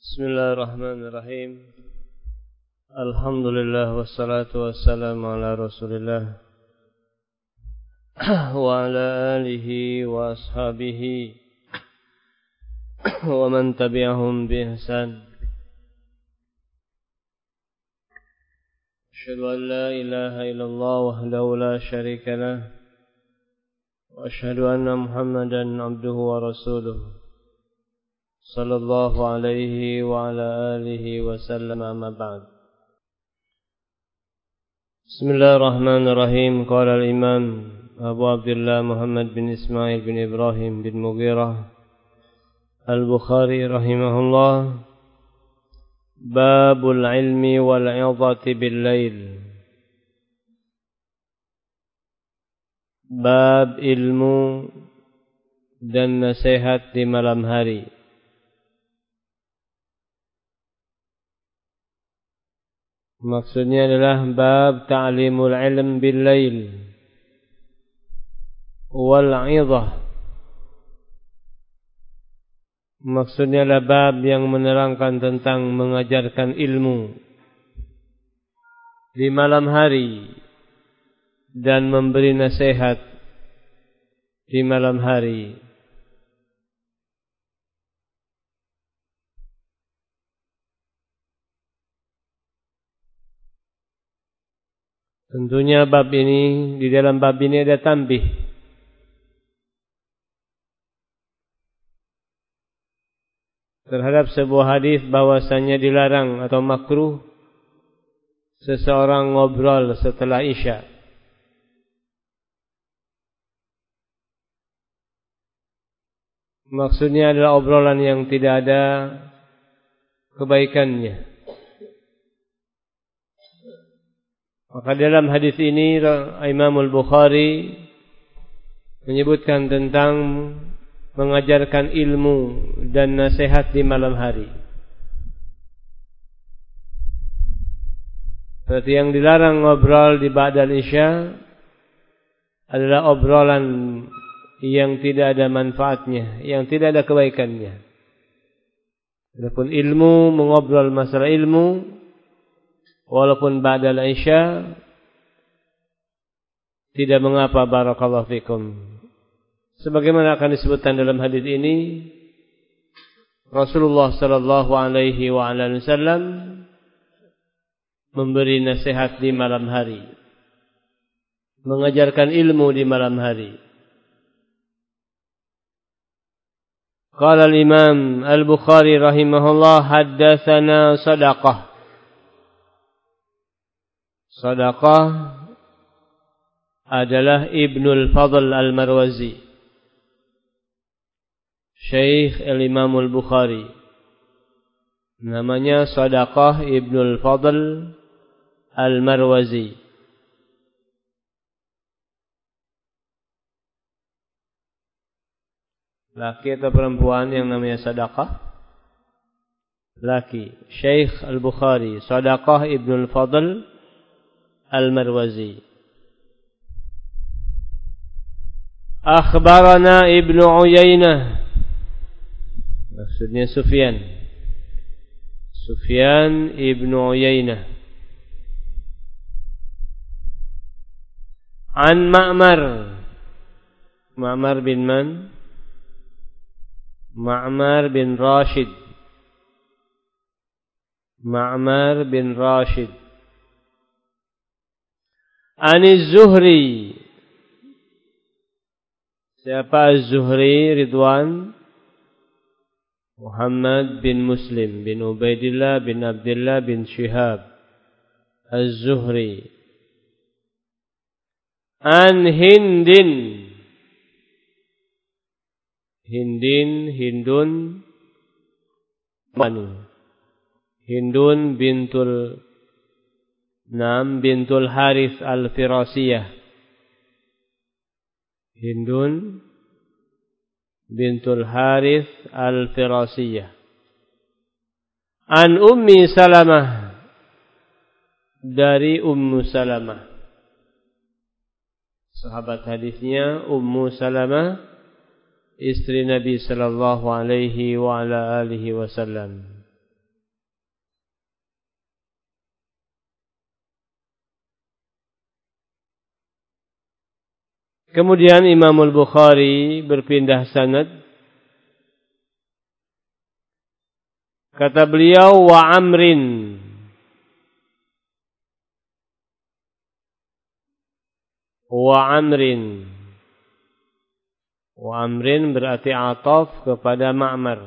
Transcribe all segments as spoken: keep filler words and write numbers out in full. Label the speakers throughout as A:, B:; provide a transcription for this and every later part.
A: Bismillahirrahmanirrahim. Alhamdulillah wassalatu wassalamu ala Rasulillah wa ala alihi wa ashabihi wa man tabi'ahum bi ihsan. Asyhadu an la ilaha illallah wahdahu la syarika lah wa asyhadu anna Muhammadan abduhu wa rasuluh sallallahu alaihi wa ala alihi wa sallam, amma ba'd. Bismillahirrahmanirrahim. Qala al-imam Abu Abdullah Muhammad bin Ismail bin Ibrahim bin Mughirah al-Bukhari rahimahullah, babul ilmi wal 'idhati bil lail. Bab ilmu dan nasihat di malam hari. Maksudnya adalah bab ta'limul ilm bil lail wal 'idhah. Maksudnya adalah bab yang menerangkan tentang mengajarkan ilmu di malam hari dan memberi nasihat di malam hari. Tentunya bab ini, di dalam bab ini ada tanbih terhadap sebuah hadis bahwasanya dilarang atau makruh seseorang ngobrol setelah Isya. Maksudnya adalah obrolan yang tidak ada kebaikannya. Maka dalam hadis ini Imam Al-Bukhari menyebutkan tentang mengajarkan ilmu dan nasihat di malam hari. Berarti yang dilarang ngobrol di ba'dal Isya adalah obrolan yang tidak ada manfaatnya, yang tidak ada kebaikannya. Adapun ilmu, mengobrol masalah ilmu walaupun ba'dal Isya tidak mengapa, barakallahu fikum. Sebagaimana akan disebutkan dalam hadis ini, Rasulullah sallallahu alaihi wa ala wasallam memberi nasihat di malam hari, mengajarkan ilmu di malam hari. Qala al-Imam Al-Bukhari rahimahullah, haddatsana Sadaqah. Sadaqah adalah Ibnul Fadl Al-Marwazi, Syekh Al-Imam Al-Bukhari. Namanya Sadaqah Ibnul Fadl Al-Marwazi. Laki atau perempuan yang namanya Sadaqah? Laki. Syekh Al-Bukhari, Sadaqah Ibnul Fadl Al-Marwazi. Akhbarana Ibnu Uyainah, maksudnya Sufyan. Sufyan Ibnu Uyainah. An Ma'mar. Ma'mar bin man? Ma'mar bin Rashid. Ma'mar bin Rashid. Ani Zuhri. Siapa Az-Zuhri? Ridwan Muhammad bin Muslim bin Ubaidillah bin Abdullah bin Shihab Az-Zuhri. An Hindin. Hindin, Hindun Manu. Hindun bintul Nam bintul Harith Al-Firasiyah. Hindun bintul Harith Al-Firasiyah. An Ummi Salamah, dari Ummu Salamah. Sahabat hadisnya Ummu Salamah, istri Nabi sallallahu alaihi wa ala alihi wasallam. Kemudian Imam Al-Bukhari berpindah sanad. Kata beliau, wa Amrin. Wa Amrin. Wa Amrin berarti ataf kepada Ma'mar.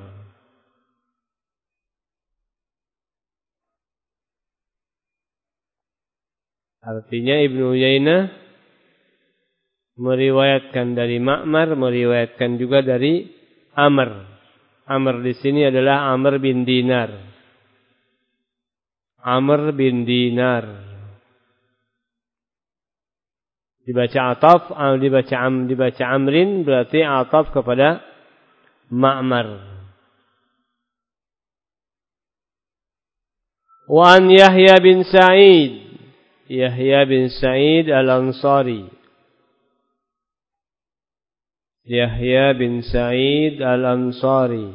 A: Artinya Ibnu Uyainah meriwayatkan dari Ma'mar, meriwayatkan juga dari Amr. Amr di sini adalah Amr bin Dinar. Amr bin Dinar. Dibaca ataf, dibaca am, dibaca Amrin berarti ataf kepada Ma'mar. Wa an Yahya bin Sa'id. Yahya bin Sa'id Al-Ansari. Yahya bin Sa'id Al-Ansari.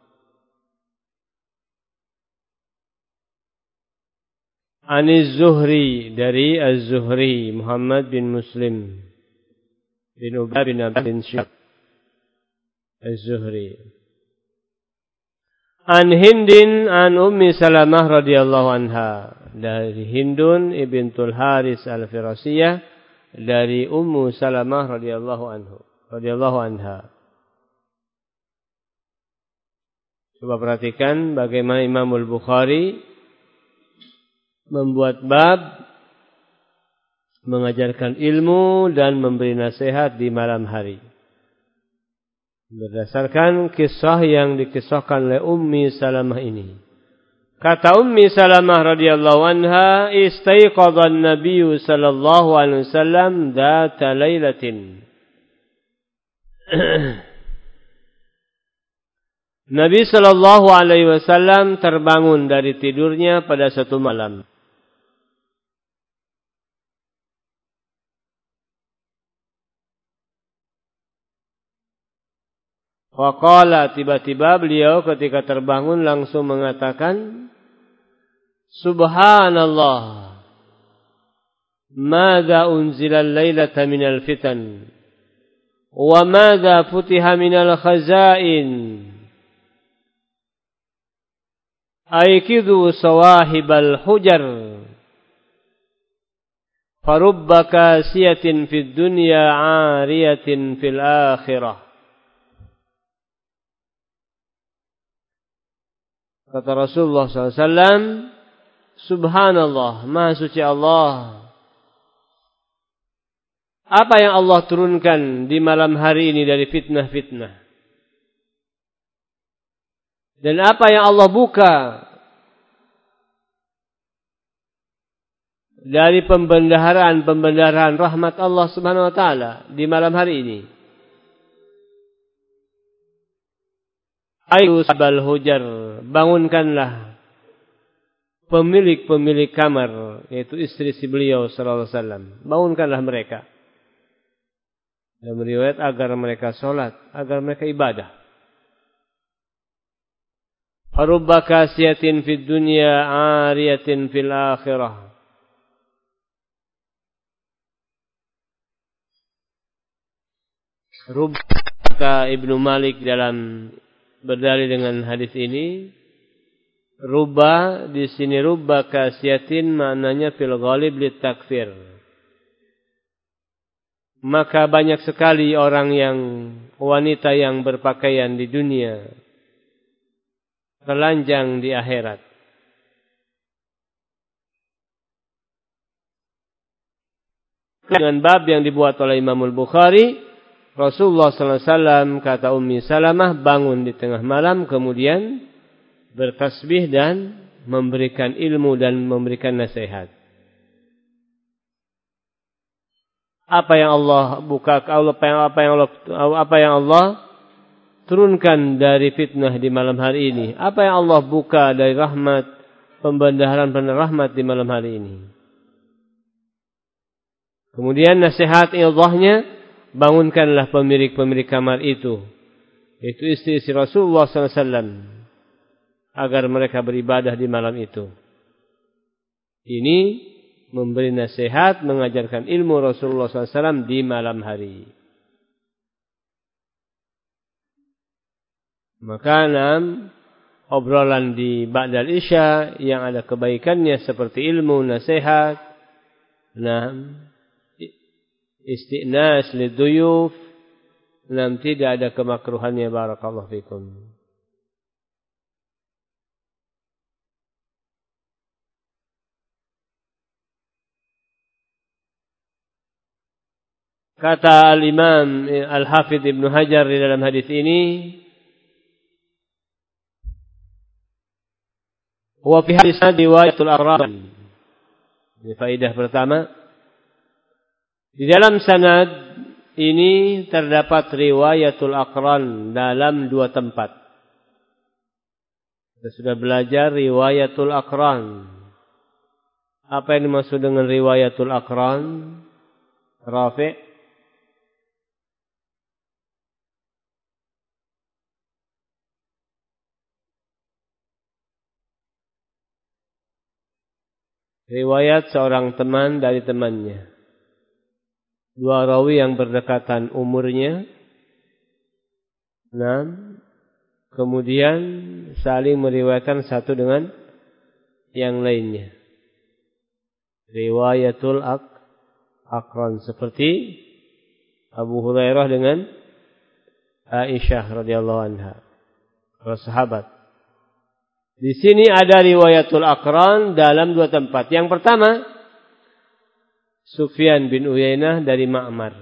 A: Aniz Zuhri, dari Az-Zuhri, Muhammad bin Muslim bin Ubay bin Abd bin Syab Az-Zuhri. An Hindin an Ummi Salamah radhiyallahu anha, dari Hindun ibntul Haris Al-Firasiyah, dari Ummu Salamah radhiyallahu anhu. radhiyallahu anha. Coba perhatikan bagaimana Imam Al-Bukhari membuat bab mengajarkan ilmu dan memberi nasihat di malam hari. Berdasarkan kisah yang dikisahkan oleh Ummi Salamah ini. Kata Ummi Salamah radhiyallahu anha, "Istaiqadha an-nabiy sallallahu alaihi wasallam dzata lailatin." Nabi sallallahu alaihi wasallam terbangun dari tidurnya pada satu malam. Waqala, tiba-tiba beliau ketika terbangun langsung mengatakan, Subhanallah, madza unzila al-lailata minal fitan. Wa madza futiha minal khazain. Aikidu sawahibal hujar. Farubba kasiyatin fid dunya 'ariyatin fil akhirah. Kata Rasulullah sallallahu alaihi wasallam, Subhanallah, Maha suci Allah. Apa yang Allah turunkan di malam hari ini dari fitnah-fitnah? Dan apa yang Allah buka dari pembendaharaan-pembendaharaan rahmat Allah Subhanahu wa taala di malam hari ini? Ayu sabal hujar, bangunkanlah pemilik-pemilik kamar, yaitu istri si beliau sallallahu alaihi wasallam. Bangunkanlah mereka. Dan meriwayat agar mereka sholat, agar mereka ibadah. Farubba kasiyatin fid dunya 'ariyatin fil akhirah. Rubba, Ibnu Malik dalam berdalil dengan hadis ini, rubba di sini rubba kasiyatin maknanya fil ghalib lit takfir. Maka banyak sekali orang yang wanita yang berpakaian di dunia telanjang di akhirat. Dengan bab yang dibuat oleh Imam Al-Bukhari, Rasulullah sallallahu alaihi wasallam, kata Ummi Salamah, bangun di tengah malam kemudian bertasbih dan memberikan ilmu dan memberikan nasihat. Apa yang Allah buka, apa yang apa yang Allah apa yang Allah turunkan dari fitnah di malam hari ini? Apa yang Allah buka dari rahmat, pembendaharaan penuh rahmat di malam hari ini? Kemudian nasihat idahnya, bangunkanlah pemilik-pemilik kamar itu, yaitu istri-istri Rasulullah sallallahu alaihi wasallam, agar mereka beribadah di malam itu. Ini memberi nasihat, mengajarkan ilmu Rasulullah sallallahu alaihi wasallam di malam hari. Maka enam obrolan di ba'dal isya yang ada kebaikannya seperti ilmu, nasihat, enam isti'nas liduyuf, enam tidak ada kemakruhannya. Barakallahu fikum. Kata Al-Imam Al-Hafidh Ibnu Hajar di dalam hadis ini, wa fi hadis riwayatul aqran. Ini faedah pertama. Di dalam sanad ini terdapat riwayatul aqran dalam dua tempat. Kita sudah belajar riwayatul aqran. Apa yang dimaksud dengan riwayatul aqran? Rafi'. Riwayat seorang teman dari temannya. Dua rawi yang berdekatan umurnya. Enam. Kemudian saling meriwayatkan satu dengan yang lainnya. Riwayatul ak akran. Seperti Abu Hurairah dengan Aisyah radhiyallahu anha. Para sahabat. Di sini ada riwayatul aqran dalam dua tempat. Yang pertama, Sufyan bin Uyainah dari Ma'mar.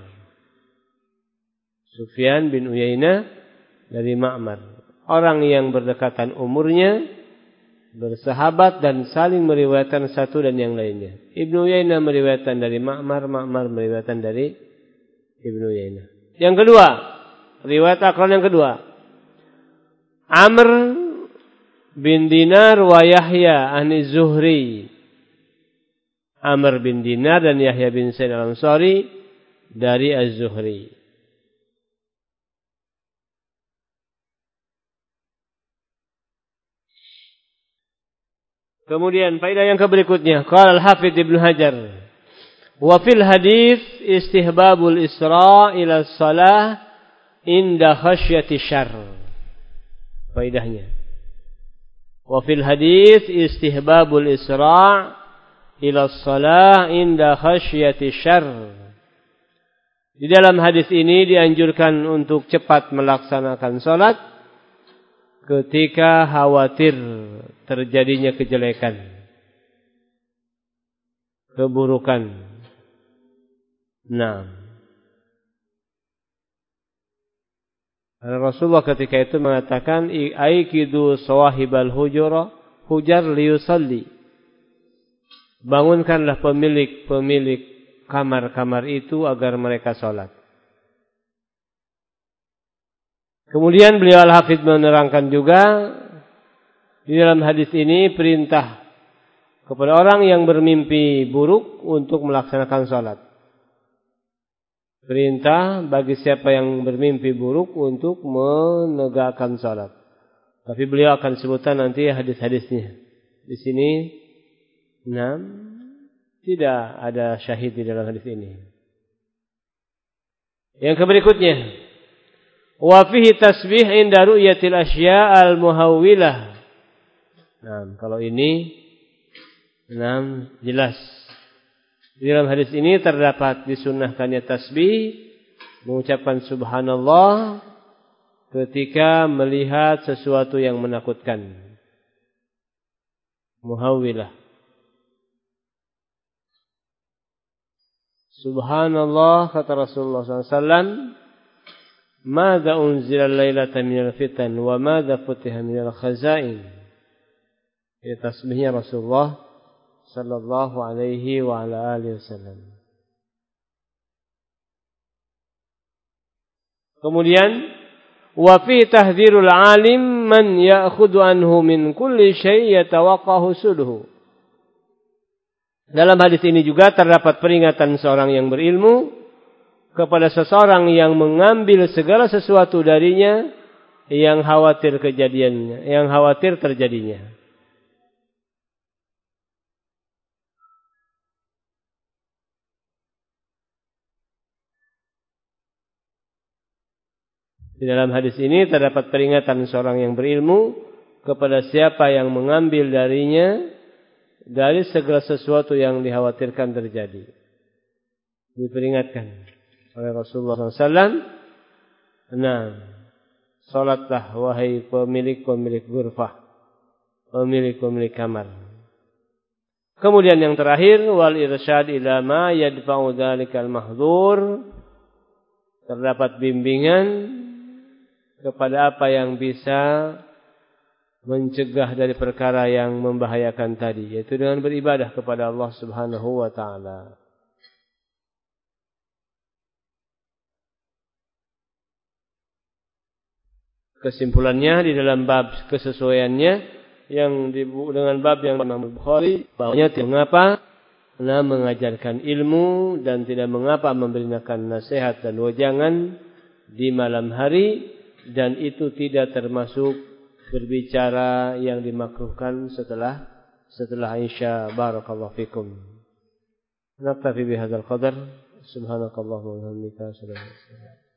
A: Sufyan bin Uyainah dari Ma'mar. Orang yang berdekatan umurnya, bersahabat dan saling meriwayatkan satu dan yang lainnya. Ibnu Uyainah meriwayatkan dari Ma'mar, Ma'mar meriwayatkan dari Ibnu Uyainah. Yang kedua, riwayat aqran yang kedua. Amr bin Dinar wa Yahya an Zuhri. Amr bin Dinar dan Yahya bin Sa'id al-Ansari dari Az-Zuhri. Kemudian faedah yang berikutnya, qala al-Hafidz Ibnu Hajar, wa fil hadits istihbabul isra' ila shalah inda khasyati syarr. Faedahnya, wa fil hadits istihbabul isra' ila shalah inda khasyati syarr. Di dalam hadis ini dianjurkan untuk cepat melaksanakan salat ketika khawatir terjadinya kejelekan, keburukan. Nah, Rasulullah ketika itu mengatakan, aikidu sawahibal hujura hujar liyusalli. Bangunkanlah pemilik-pemilik kamar-kamar itu agar mereka salat. Kemudian beliau Al-Hafidz menerangkan juga di dalam hadis ini perintah kepada orang yang bermimpi buruk untuk melaksanakan salat. Perintah bagi siapa yang bermimpi buruk untuk menegakkan salat. Tapi beliau akan sebutkan nanti hadis-hadisnya. Di sini enam tidak ada syahid di dalam hadis ini. Yang berikutnya, wa fihi tasbih inda ru'yatil asya' al-muhawwilah. Nah, kalau ini enam jelas. Di dalam hadis ini terdapat disunnahkannya tasbih, mengucapkan subhanallah ketika melihat sesuatu yang menakutkan. Muhawwilah. Subhanallah, kata Rasulullah sallallahu alaihi wasallam, "Madza unzila lailatan minal fitan wa madza futiha minal khazain." Ini tasbihnya Rasulullah sallallahu alaihi wa ala alihi wasallam. Kemudian wa fi tahdhirul alim man ya'khudhu anhu min kulli syai' yatawaqqahu sudhu. Dalam hadis ini juga terdapat peringatan seorang yang berilmu kepada seseorang yang mengambil segala sesuatu darinya yang khawatir kejadiannya, yang khawatir terjadinya. Di dalam hadis ini terdapat peringatan seorang yang berilmu kepada siapa yang mengambil darinya dari segala sesuatu yang dikhawatirkan terjadi. Diperingatkan oleh Rasulullah shallallahu alaihi wasallam. Nah, salatlah wahai pemilik-pemilik ghurfah, pemilik-pemilik kamar. Kemudian yang terakhir, wal irsyad ila ma yadfa'u dzalikal mahdzur. Terdapat bimbingan kepada apa yang bisa mencegah dari perkara yang membahayakan tadi, yaitu dengan beribadah kepada Allah Subhanahu wa taala. Kesimpulannya di dalam bab kesesuaiannya yang dengan bab yang Imam Bukhari, bahwanya tidak mengapa nah mengajarkan ilmu dan tidak mengapa memberikan nasihat dan wejangan di malam hari, dan itu tidak termasuk berbicara yang dimakruhkan setelah setelah Isya. Barakallahu fikum. Naktafi bihadzal qadar. Subhanakallahumma wa bihamdika asyhadu an la ilaha illa anta